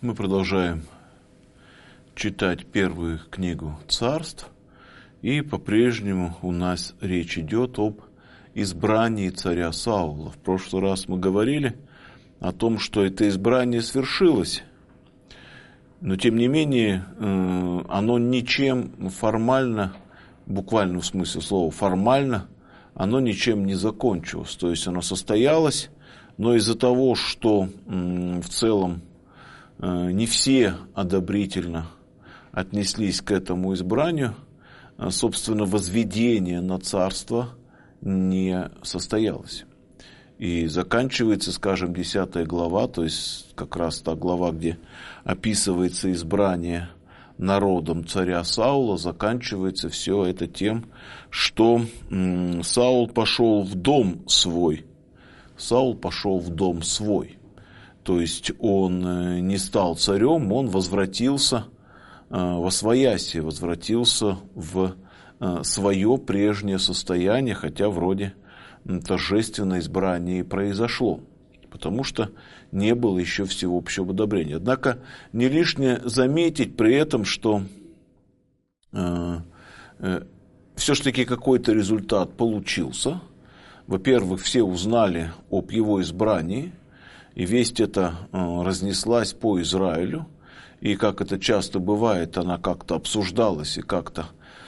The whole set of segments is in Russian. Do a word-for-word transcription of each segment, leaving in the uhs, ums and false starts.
Мы продолжаем читать первую книгу Царств, и по-прежнему у нас речь идет об избрании царя Саула. В прошлый раз мы говорили о том, что это избрание свершилось, но тем не менее оно ничем формально, буквально в смысле слова формально, оно ничем не закончилось. То есть оно состоялось, но из-за того, что в целом не все одобрительно отнеслись к этому избранию, собственно, возведение на царство не состоялось. И заканчивается, скажем, десятая глава, то есть как раз та глава, где описывается избрание народом царя Саула, заканчивается все это тем, что Саул пошел в дом свой. Саул пошел в дом свой. То есть он не стал царем, он возвратился восвояси, возвратился в свое прежнее состояние, хотя вроде торжественное избрание и произошло, потому что не было еще всеобщего одобрения. Однако не лишнее заметить при этом, что э, э, все-таки какой-то результат получился. Во-первых, все узнали об его избрании, и весть эта э, разнеслась по Израилю, и, как это часто бывает, она как-то обсуждалась и как-то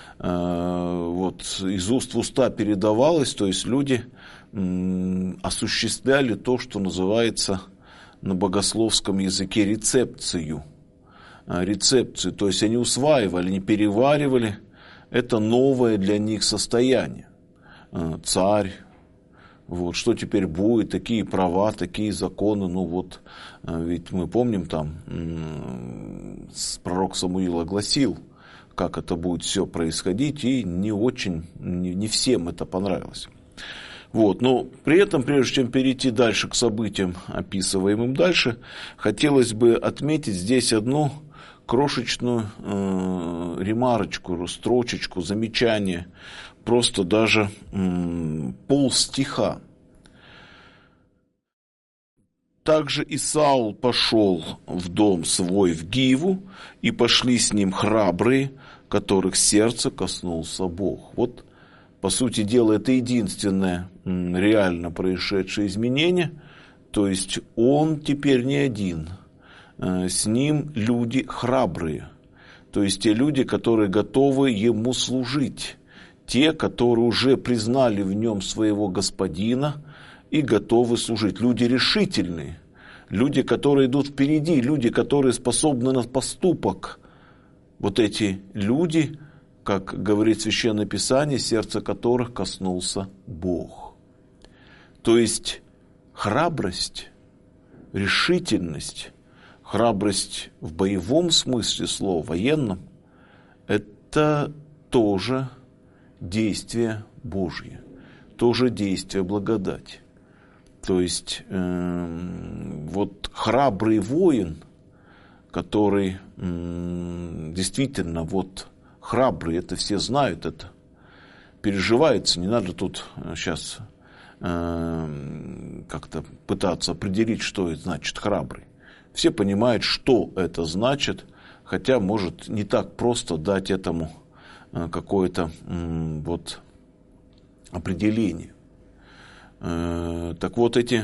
э, вот, из уст в уста передавалась, то есть люди э, осуществляли то, что называется на богословском языке рецепцию. Э, рецепцию, то есть они усваивали, они переваривали это новое для них состояние. Э, царь. Вот, что теперь будет, такие права, такие законы, ну вот, ведь мы помним там, пророк Самуил огласил, как это будет все происходить, и не очень, не, не всем это понравилось. Вот, но при этом, прежде чем перейти дальше к событиям, описываемым дальше, хотелось бы отметить здесь одну крошечную э, ремарочку, строчечку, замечание, просто даже м, полстиха. Также и Саул пошел в дом свой в Гиву, и пошли с ним храбрые, которых сердце коснулся Бог. Вот, по сути дела, это единственное м, реально происшедшее изменение, то есть он теперь не один. С ним люди храбрые, то есть те люди, которые готовы ему служить, те, которые уже признали в нем своего господина и готовы служить. Люди решительные, люди, которые идут впереди, люди, которые способны на поступок. Вот эти люди, как говорит Священное Писание, сердце которых коснулся Бог. То есть храбрость, решительность, храбрость в боевом смысле слова, военном, это тоже действие Божье, тоже действие благодати. То есть э, вот храбрый воин, который э, действительно вот храбрый, это все знают, это переживается, не надо тут сейчас э, как-то пытаться определить, что это значит храбрый. Все понимают, что это значит, хотя может не так просто дать этому какое-то вот определение. Так вот, эти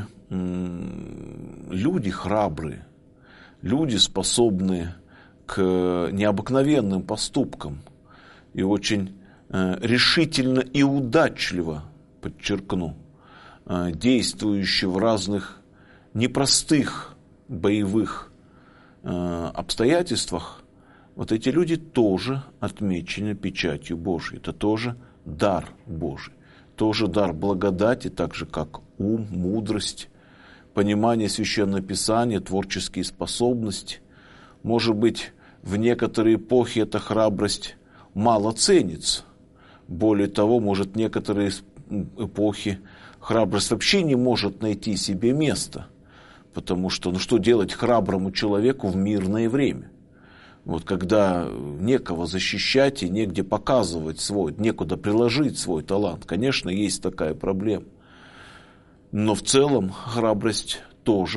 люди храбрые, люди, способные к необыкновенным поступкам и очень решительно и удачливо, подчеркну, действующие в разных непростых боевых э, обстоятельствах, вот эти люди тоже отмечены печатью Божьей. Это тоже дар Божий, тоже дар благодати, так же как ум, мудрость, понимание Священного Писания, творческие способности. Может быть, в некоторые эпохи эта храбрость мало ценится. Более того, может, в некоторые эпохи храбрость вообще не может найти себе места. Потому что, ну что делать храброму человеку в мирное время? Вот когда некого защищать и негде показывать свой, некуда приложить свой талант. Конечно, есть такая проблема. Но в целом храбрость тоже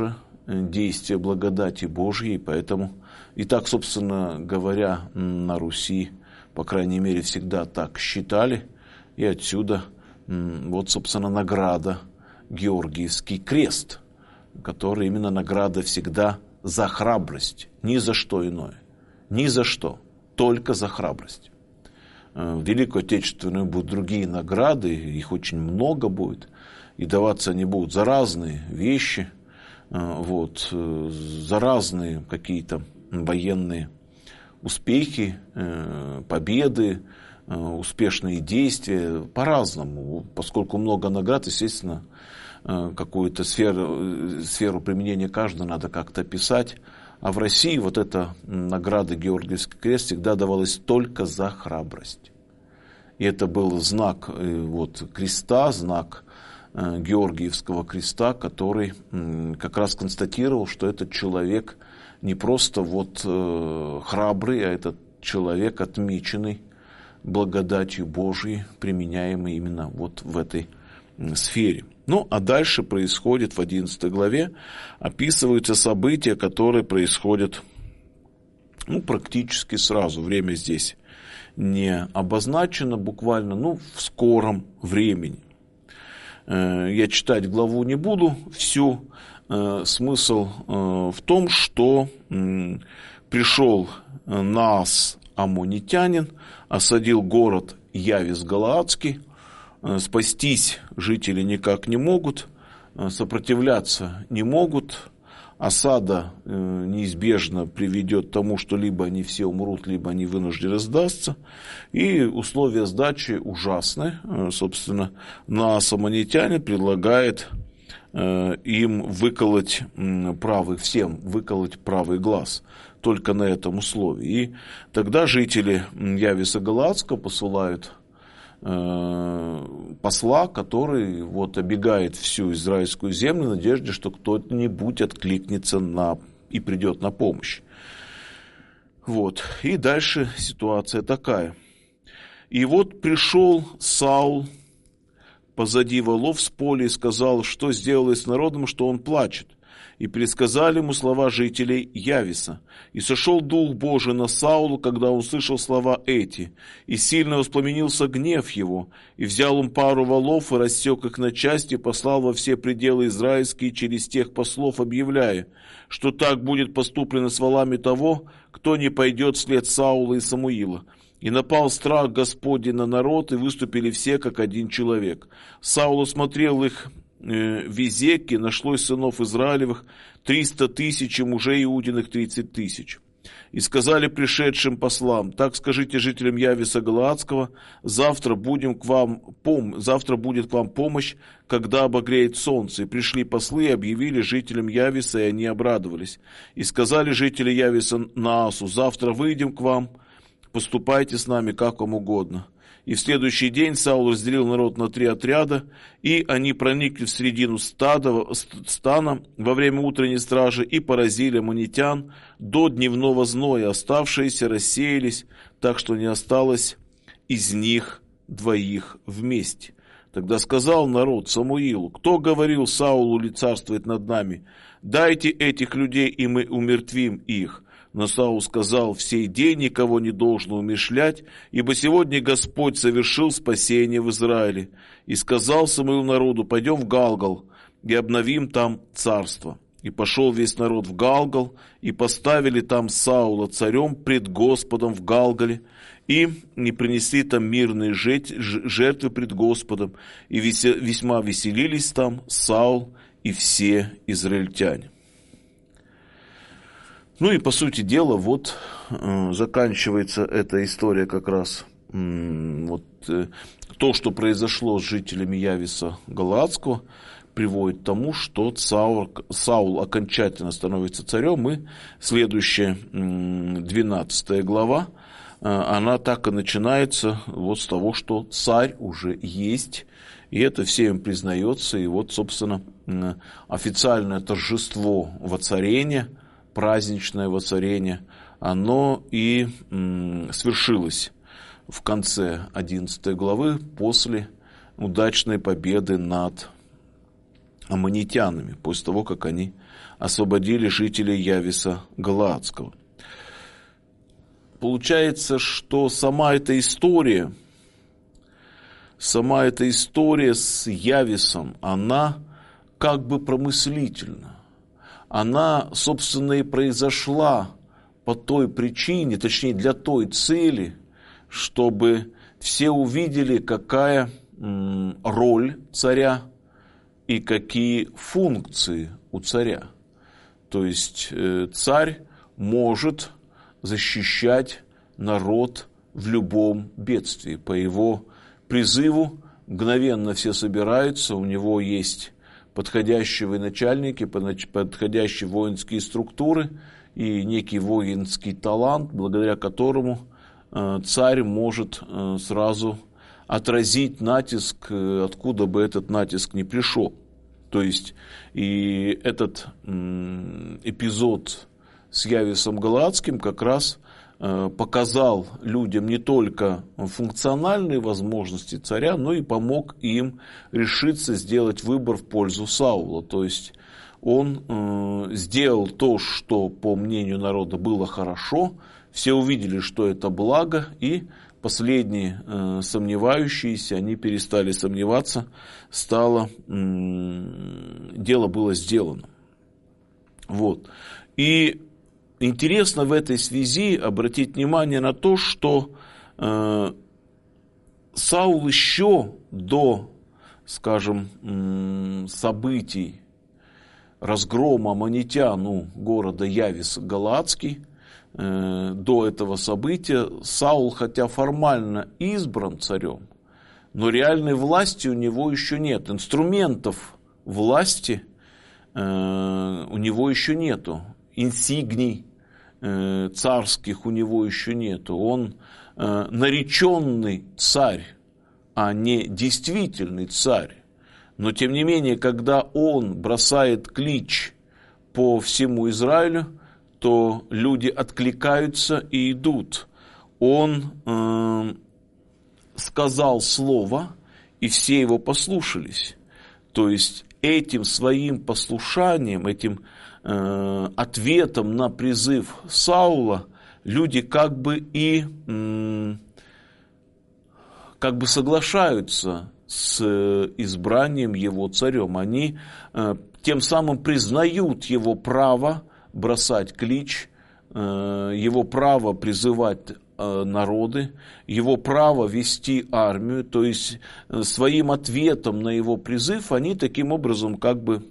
действия благодати Божьей, поэтому и так, собственно говоря, на Руси, по крайней мере, всегда так считали, и отсюда вот, собственно, награда Георгиевский крест, который именно награда всегда за храбрость, ни за что иное, ни за что, только за храбрость. В Великую Отечественную будут другие награды, их очень много будет, и даваться они будут за разные вещи, вот, за разные какие-то военные успехи, победы, успешные действия, по-разному, поскольку много наград, естественно, какую-то сферу, сферу применения каждого надо как-то описать. А в России вот эта награда Георгиевский крест всегда давалась только за храбрость. И это был знак вот, креста, знак Георгиевского креста, который как раз констатировал, что этот человек не просто вот храбрый, а этот человек отмеченный благодатью Божией, применяемый именно вот в этой сфере. Ну, а дальше происходит в одиннадцатой главе, описываются события, которые происходят ну, практически сразу. Время здесь не обозначено буквально, ну, в скором времени. Я читать главу не буду всю. Смысл в том, что пришел Наас аммонитянин, осадил город Явис Галаадский. Спастись жители никак не могут, сопротивляться не могут. Осада неизбежно приведет к тому, что либо они все умрут, либо они вынуждены сдаться. И условия сдачи ужасны. Собственно, Наас аммонитянин предлагает им выколоть правый, всем выколоть правый глаз. Только на этом условии. И тогда жители Явиса Галаадского посылают посла, который вот обегает всю израильскую землю в надежде, что кто-нибудь откликнется на, и придет на помощь. Вот. И дальше ситуация такая. И вот пришел Саул позади волов с поля и сказал, что сделалось с народом, что он плачет. И предсказали ему слова жителей Явиса. И сошел Дух Божий на Саулу, когда он услышал слова эти. И сильно воспламенился гнев его. И взял он пару волов и рассек их на части, и послал во все пределы израильские через тех послов, объявляя, что так будет поступлено с волами того, кто не пойдет вслед Саула и Самуила. И напал страх Господень на народ, и выступили все, как один человек. Саул осмотрел их в Изеке, нашлось сынов Израилевых триста тысяч, и мужей Иудиных тридцать тысяч. И сказали пришедшим послам: так скажите жителям Явиса Галаадского, завтра будем к вам пом... завтра будет к вам помощь, когда обогреет солнце. И пришли послы и объявили жителям Явиса, и они обрадовались. И сказали жители Явиса Наасу: завтра выйдем к вам, поступайте с нами как вам угодно. И в следующий день Саул разделил народ на три отряда, и они проникли в середину стада, стана во время утренней стражи и поразили аммонитян до дневного зноя. Оставшиеся рассеялись, так что не осталось из них двоих вместе. Тогда сказал народ Самуилу: кто говорил Саулу ли царствует над нами? Дайте этих людей, и мы умертвим их. Но Саул сказал: в сей день никого не должно умершлять, ибо сегодня Господь совершил спасение в Израиле. И сказал Самуил народу: пойдем в Галгал и обновим там царство. И пошел весь народ в Галгал, и поставили там Саула царем пред Господом в Галгале, и не принесли там мирные жертвы пред Господом, и весьма веселились там Саул и все израильтяне. Ну и по сути дела, вот э, заканчивается эта история как раз, э, вот э, то, что произошло с жителями Явиса Галаадского, приводит к тому, что Саул, Саул окончательно становится царем, и следующая э, двенадцатая глава, э, она так и начинается вот с того, что царь уже есть, и это всем признается, и вот, собственно, э, официальное торжество воцарения, праздничное воцарение, оно и м, свершилось в конце одиннадцатой главы после удачной победы над аммонитянами, после того, как они освободили жителей Явиса Галаадского. Получается, что сама эта история, сама эта история с Явисом, она как бы промыслительна. Она, собственно, и произошла по той причине, точнее для той цели, чтобы все увидели, какая м, роль царя и какие функции у царя. То есть э, царь может защищать народ в любом бедствии. По его призыву мгновенно все собираются, у него есть подходящие военачальники, подходящие воинские структуры и некий воинский талант, благодаря которому царь может сразу отразить натиск, откуда бы этот натиск ни пришел. То есть и этот эпизод с Явисом Галаадским как раз показал людям не только функциональные возможности царя, но и помог им решиться сделать выбор в пользу Саула. То есть он э, сделал то, что, по мнению народа, было хорошо, все увидели, что это благо, и последние э, сомневающиеся, они перестали сомневаться, стало, э, дело было сделано. Вот. И интересно в этой связи обратить внимание на то, что э, Саул еще до, скажем, э, событий разгрома аммонитян у города Явис Галаадский, э, до этого события Саул, хотя формально избран царем, но реальной власти у него еще нет, инструментов власти э, у него еще нету, инсигний царских у него еще нету. Он э, нареченный царь, а не действительный царь. Но тем не менее, когда он бросает клич по всему Израилю, то люди откликаются и идут. Он э, сказал слово, и все его послушались. То есть этим своим послушанием, этим ответом на призыв Саула люди как бы и как бы соглашаются с избранием его царем. Они тем самым признают его право бросать клич, его право призывать народы, его право вести армию. То есть своим ответом на его призыв они таким образом как бы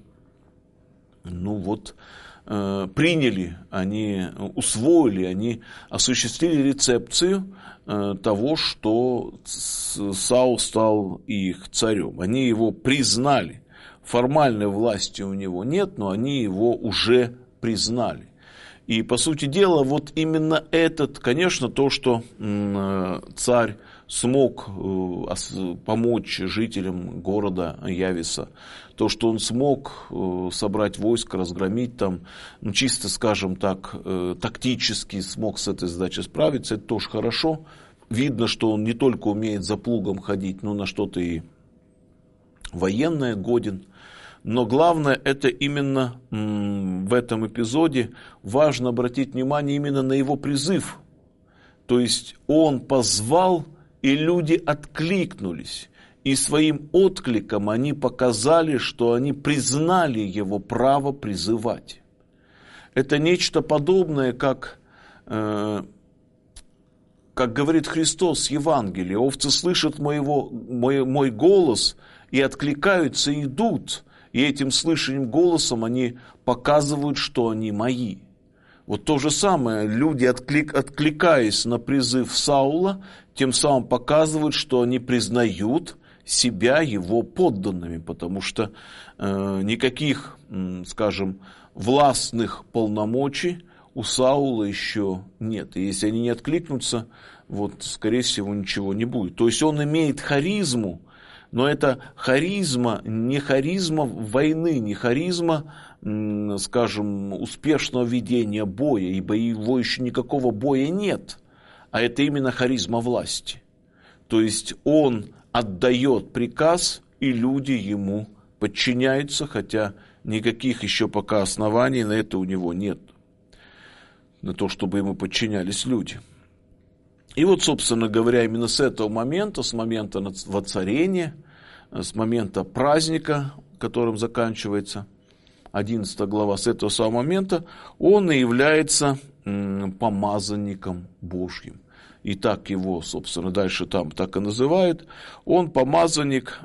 ну вот, э, приняли, они усвоили, они осуществили рецепцию э, того, что Саул стал их царем. Они его признали. Формальной власти у него нет, но они его уже признали. И, по сути дела, вот именно этот, конечно, то, что э, царь смог э, помочь жителям города Явиса, то, что он смог э, собрать войско, разгромить там, ну, чисто, скажем так, э, тактически смог с этой задачей справиться, это тоже хорошо. Видно, что он не только умеет за плугом ходить, но на что-то и военное годен. Но главное, это именно м, в этом эпизоде важно обратить внимание именно на его призыв. То есть он позвал, и люди откликнулись. И своим откликом они показали, что они признали его право призывать. Это нечто подобное, как, э, как говорит Христос в Евангелии. Овцы слышат моего, мой, мой голос и откликаются, и идут. И этим слышанием голосом они показывают, что они мои. Вот то же самое, люди, отклик, откликаясь на призыв Саула, тем самым показывают, что они признают себя его подданными, потому что э, никаких, э, скажем, властных полномочий у Саула еще нет. И если они не откликнутся, вот, скорее всего, ничего не будет. То есть он имеет харизму, но это харизма, не харизма войны, не харизма, скажем, успешного ведения боя, ибо его еще никакого боя нет, а это именно харизма власти. То есть он отдает приказ, и люди ему подчиняются, хотя никаких еще пока оснований на это у него нет, на то, чтобы ему подчинялись люди. И вот, собственно говоря, именно с этого момента, с момента воцарения, с момента праздника, которым заканчивается одиннадцатая глава, с этого самого момента он и является помазанником Божьим. И так его, собственно, дальше там так и называют. Он помазанник,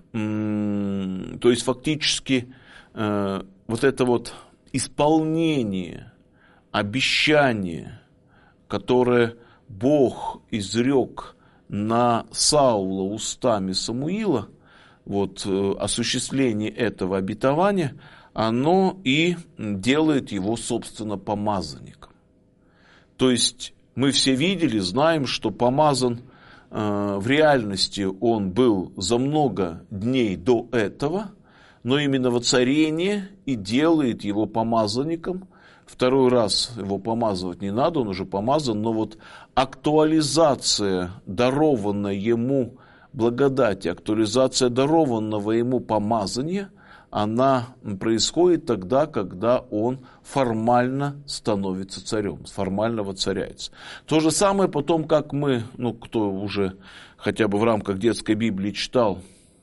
то есть фактически вот это вот исполнение, обещание, которое Бог изрек на Саула устами Самуила, вот осуществление этого обетования, оно и делает его, собственно, помазанником. То есть мы все видели, знаем, что помазан э, в реальности он был за много дней до этого, но именно воцарение и делает его помазанником. Второй раз его помазывать не надо, он уже помазан, но вот актуализация дарованной ему благодати, актуализация дарованного ему помазания, она происходит тогда, когда он формально становится царем, формально воцаряется. То же самое потом, как мы, ну, кто уже хотя бы в рамках детской Библии читал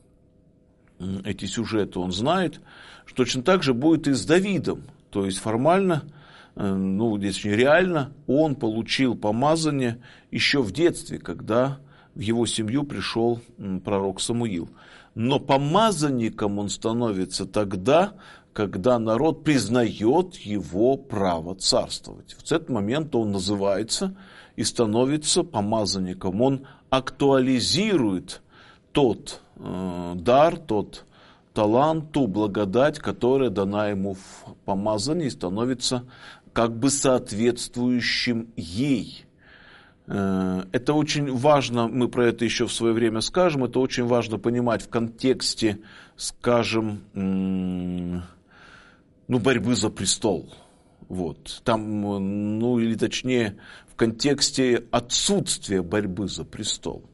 эти сюжеты, он знает, что точно так же будет и с Давидом. То есть формально, ну, здесь очень реально, он получил помазание еще в детстве, когда в его семью пришел пророк Самуил. Но помазанником он становится тогда, когда народ признает его право царствовать. В этот момент он называется и становится помазанником. Он актуализирует тот э, дар, тот талант, ту благодать, которая дана ему в помазании, и становится как бы соответствующим ей. Это очень важно, мы про это еще в свое время скажем, это очень важно понимать в контексте, скажем, ну, борьбы за престол. Вот. Там, ну, или точнее, в контексте отсутствия борьбы за престол.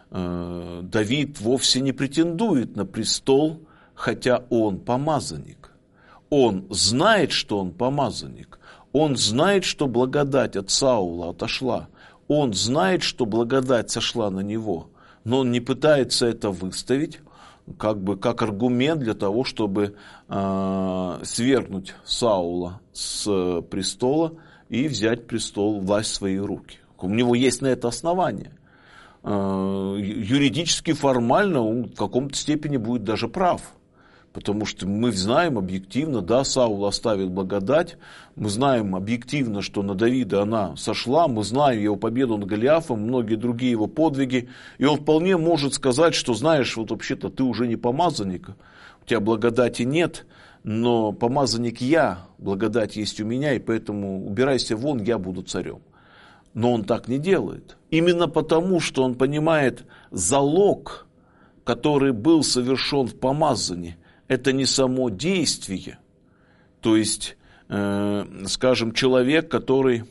Давид вовсе не претендует на престол, хотя он помазанник. Он знает, что он помазанник. Он знает, что благодать от Саула отошла. Он знает, что благодать сошла на него, но он не пытается это выставить как бы как аргумент для того, чтобы э, свергнуть Саула с престола и взять престол, власть в свои руки. У него есть на это основание. Э, юридически, формально он в каком-то степени будет даже прав. Потому что мы знаем объективно, да, Саул оставил благодать, мы знаем объективно, что на Давида она сошла, мы знаем его победу над Голиафом, многие другие его подвиги, и он вполне может сказать, что, знаешь, вот вообще-то ты уже не помазанник, у тебя благодати нет, но помазанник я, благодать есть у меня, и поэтому убирайся вон, я буду царем. Но он так не делает. Именно потому, что он понимает залог, который был совершен в помазании, это не само действие, то есть, э, скажем, человек, который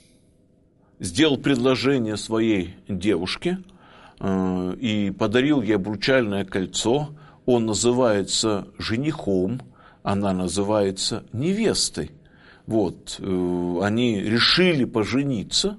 сделал предложение своей девушке э, и подарил ей обручальное кольцо, он называется женихом, она называется невестой. Вот, э, они решили пожениться,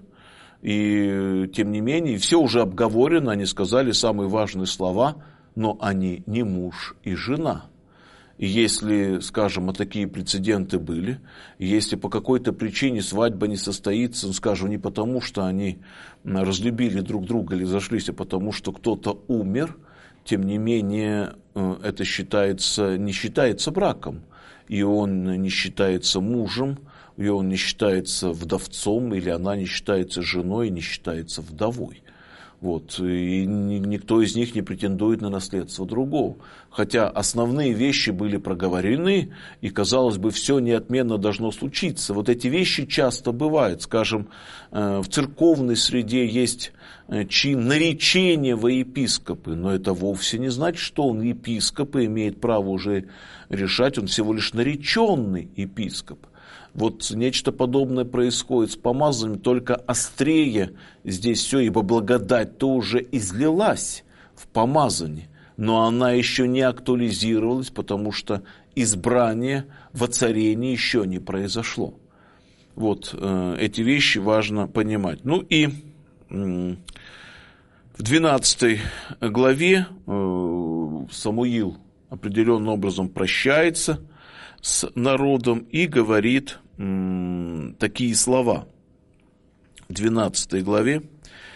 и тем не менее, все уже обговорено, они сказали самые важные слова, но они не муж и жена. И если, скажем, а такие прецеденты были, если по какой-то причине свадьба не состоится, ну, скажем, не потому, что они разлюбили друг друга или зашлись, а потому, что кто-то умер, тем не менее, это считается, не считается браком. И он не считается мужем, и он не считается вдовцом, или она не считается женой, не считается вдовой. Вот, и никто из них не претендует на наследство другого. Хотя основные вещи были проговорены, и, казалось бы, все неотменно должно случиться. Вот эти вещи часто бывают. Скажем, в церковной среде есть чин наречения во епископы, но это вовсе не значит, что он епископ и имеет право уже решать, он всего лишь нареченный епископ. Вот нечто подобное происходит с помазанием, только острее здесь все, ибо благодать-то уже излилась в помазании. но она еще не актуализировалась, потому что избрание, воцарение еще не произошло. Вот э, эти вещи важно понимать. Ну и э, в двенадцатой главе э, Самуил определенным образом прощается с народом и говорит э, такие слова. В двенадцатой главе.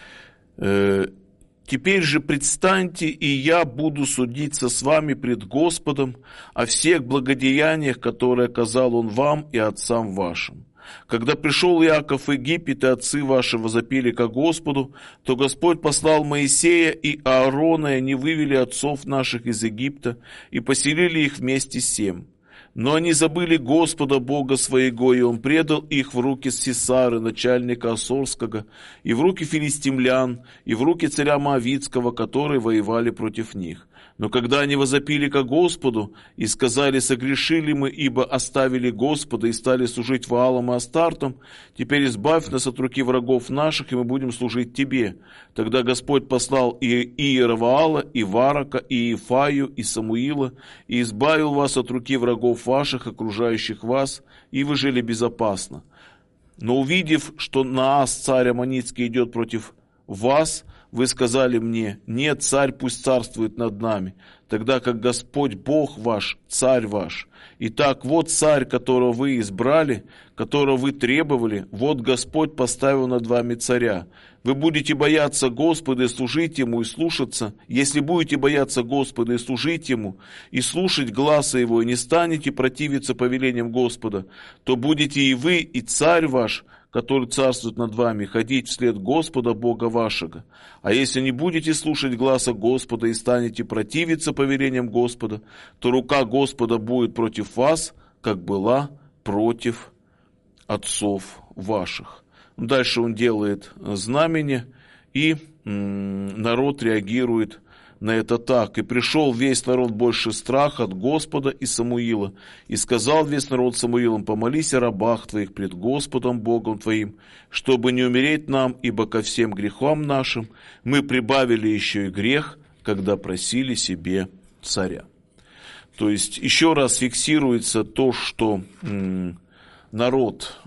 Э, «Теперь же предстаньте, и я буду судиться с вами пред Господом о всех благодеяниях, которые оказал Он вам и отцам вашим. Когда пришел Иаков в Египет, и отцы ваши возопили ко Господу, то Господь послал Моисея и Аарона, и они вывели отцов наших из Египта и поселили их вместе с тем. Но они забыли Господа Бога своего, и Он предал их в руки Сисары, начальника Ассорского, и в руки филистимлян, и в руки царя Моавитского, которые воевали против них. Но когда они возопили ко Господу и сказали: согрешили мы, ибо оставили Господа и стали служить Ваалам и Астартам, теперь избавь нас от руки врагов наших, и мы будем служить Тебе. Тогда Господь послал и Иероваала, и Варака, и Ифаю, и Самуила, и избавил вас от руки врагов ваших, окружающих вас, и вы жили безопасно. Но увидев, что Наас, царь Аммонитский, идет против вас, вы сказали мне: нет, царь пусть царствует над нами, тогда как Господь Бог ваш, царь ваш. Итак, вот царь, которого вы избрали, которого вы требовали, вот Господь поставил над вами царя. Вы будете бояться Господа и служить Ему, и слушаться. Если будете бояться Господа и служить Ему, и слушать гласа Его, и не станете противиться повелениям Господа, то будете и вы, и царь ваш, который царствует над вами, ходить вслед Господа Бога вашего. А если не будете слушать гласа Господа и станете противиться повелениям Господа, то рука Господа будет против вас, как была против отцов ваших». Дальше он делает знамение, и народ реагирует на это так. «И пришел весь народ больше страха от Господа и Самуила. И сказал весь народ Самуилом: помолись о рабах твоих пред Господом Богом твоим, чтобы не умереть нам, ибо ко всем грехам нашим мы прибавили еще и грех, когда просили себе царя». То есть еще раз фиксируется то, что м, народ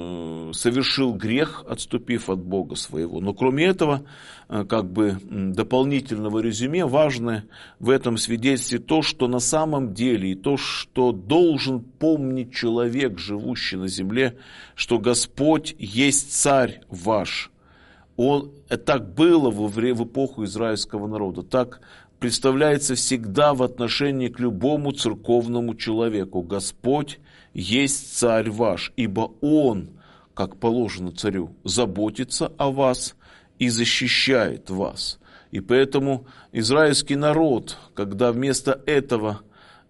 э, совершил грех, отступив от Бога своего. Но кроме этого, э, как бы дополнительного резюме, важное в этом свидетельстве то, что на самом деле, и то, что должен помнить человек, живущий на земле, что Господь есть царь ваш. Он, так было во время, в эпоху израильского народа, так представляется всегда в отношении к любому церковному человеку. Господь есть царь ваш, ибо Он, как положено царю, заботится о вас и защищает вас. И поэтому израильский народ, когда вместо этого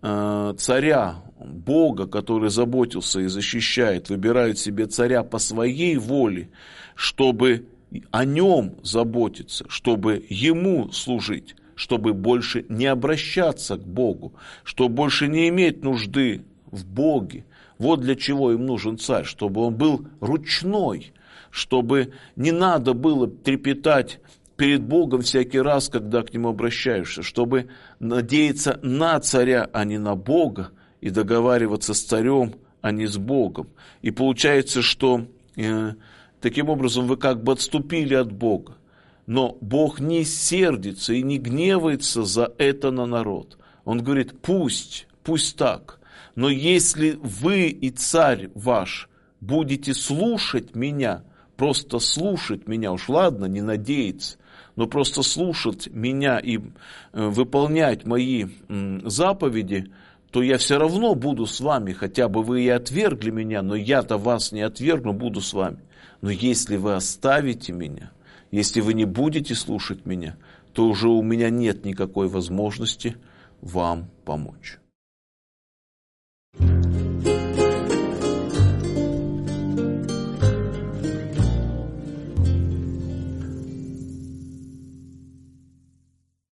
э, царя, Бога, который заботился и защищает, выбирает себе царя по своей воле, чтобы о нем заботиться, чтобы ему служить, чтобы больше не обращаться к Богу, чтобы больше не иметь нужды в Боге. Вот для чего им нужен царь, чтобы он был ручной, чтобы не надо было трепетать перед Богом всякий раз, когда к нему обращаешься, чтобы надеяться на царя, а не на Бога, и договариваться с царем, а не с Богом. И получается, что э, таким образом вы как бы отступили от Бога. Но Бог не сердится и не гневается за это на народ. Он говорит: пусть, пусть так. Но если вы и царь ваш будете слушать меня, просто слушать меня, уж ладно, не надеяться, но просто слушать меня и выполнять мои заповеди, то я все равно буду с вами, хотя бы вы и отвергли меня, но я-то вас не отвергну, буду с вами. Но если вы оставите меня, если вы не будете слушать меня, то уже у меня нет никакой возможности вам помочь.